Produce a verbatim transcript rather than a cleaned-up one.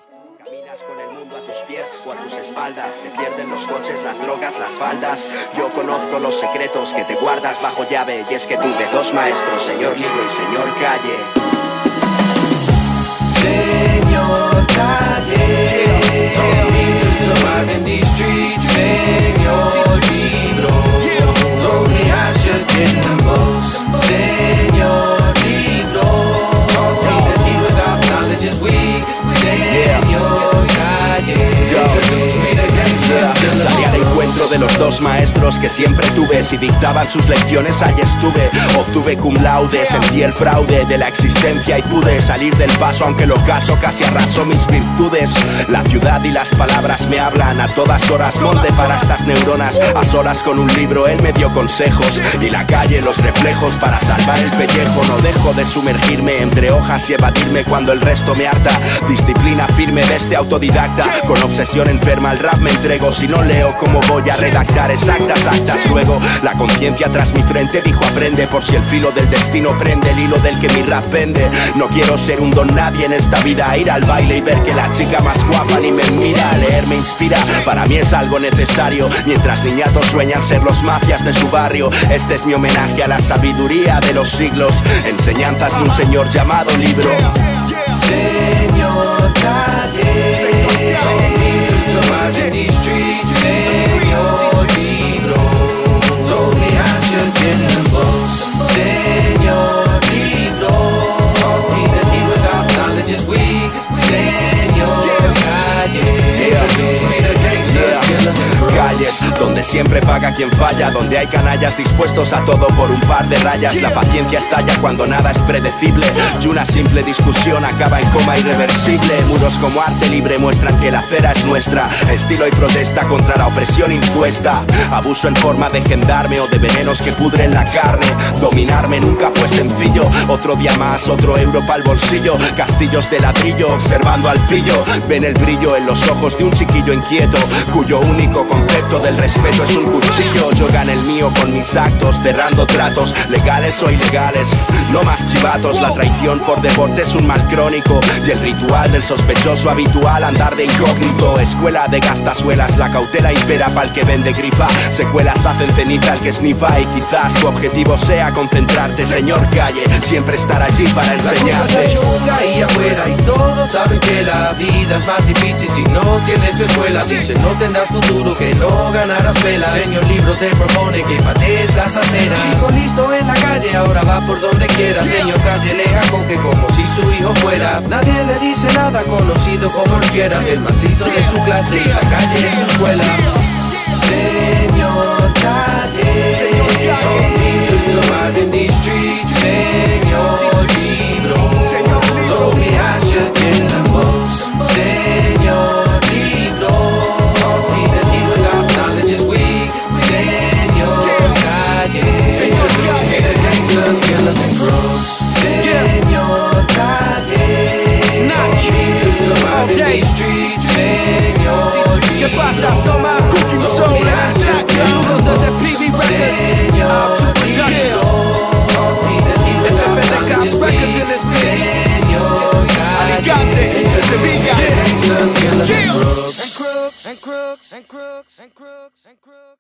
Caminas con el mundo a tus pies o a tus espaldas. Te pierden los coches, las drogas, las faldas. Yo conozco los secretos que te guardas bajo llave. Y es que tuve dos maestros, señor Libro y señor Calle. Señor Calle, told me to survive in these streets. Señor Libro, told me I should get the most. Señor Libro, told me that he without knowledge is weak. Señor Calle, introduce me to gangsters. Salí al encuentro de los dos maestros que siempre tuve. Si dictaban sus lecciones, allí estuve. Obtuve cum laude, sentí el fraude de la existencia y pude salir del paso, aunque el ocaso casi arrasó mis virtudes. La ciudad y las palabras me hablan a todas horas. Molde para estas neuronas, a solas con un libro él me dio consejos. Y la calle, los reflejos para salvar el pellejo. No dejo de sumergirme entre hojas y evadirme cuando el resto me harta. Disciplina firme de este autodidacta, con obsesión enferma al rap me entrego. Si no leo, ¿cómo voy a redactar exactas actas? Luego, la conciencia tras mi frente dijo aprende, por si el filo del destino prende el hilo del que mi rap vende. No quiero ser un don nadie en esta vida, ir al baile y ver que la chica más guapa ni me mira. Leer me inspira, para mí es algo necesario, mientras niñatos sueñan ser los mafias de su barrio. Este es mi homenaje a la sabiduría de los siglos, enseñanzas de un señor llamado Libro. Señor Calle, told me to survive in these streets. Señor Libro, told me I should get the most. Señor Libro, told me that he without knowledge is weak. Señor Calle, introduce me to gangsters, killers and crooks. Calles donde siempre paga quien falla, donde hay canallas dispuestos a todo por un par de rayas. La paciencia estalla cuando nada es predecible y una simple discusión acaba en coma irreversible. Muros como arte libre muestran que la acera es nuestra, estilo y protesta contra la opresión impuesta. Abuso en forma de gendarme o de venenos que pudren la carne. Dominarme nunca fue sencillo, otro día más, otro euro pa'l bolsillo. Castillos de ladrillo observando al pillo, ven el brillo en los ojos de un chiquillo inquieto, cuyo único concepto del respeto es un cuchillo. Yo gané el mío con mis actos, cerrando tratos, legales o ilegales. No más chivatos, la traición por deporte es un mal crónico. Y el ritual del sospechoso habitual, andar de incógnito. Escuela de gastasuelas, la cautela impera pa'l que vende grifa. Secuelas hacen ceniza al que snifa. Y quizás tu objetivo sea concentrarte, señor Calle, siempre estar allí para enseñarte. La cosa chunga ahí afuera y todos saben que la vida es más difícil si no tienes escuela. Dicen no tendrás futuro, que no ganarás pela. Señor Libro te propone que patees las aceras. Chico listo en la calle, ahora va por donde quiera. Señor Calle le acoge como si su hijo fuera. Nadie le dice nada, conocido como el quieras. El más listo de su clase y la calle es su escuela. Señor Calle, told me to survive in these streets. Señor Libro,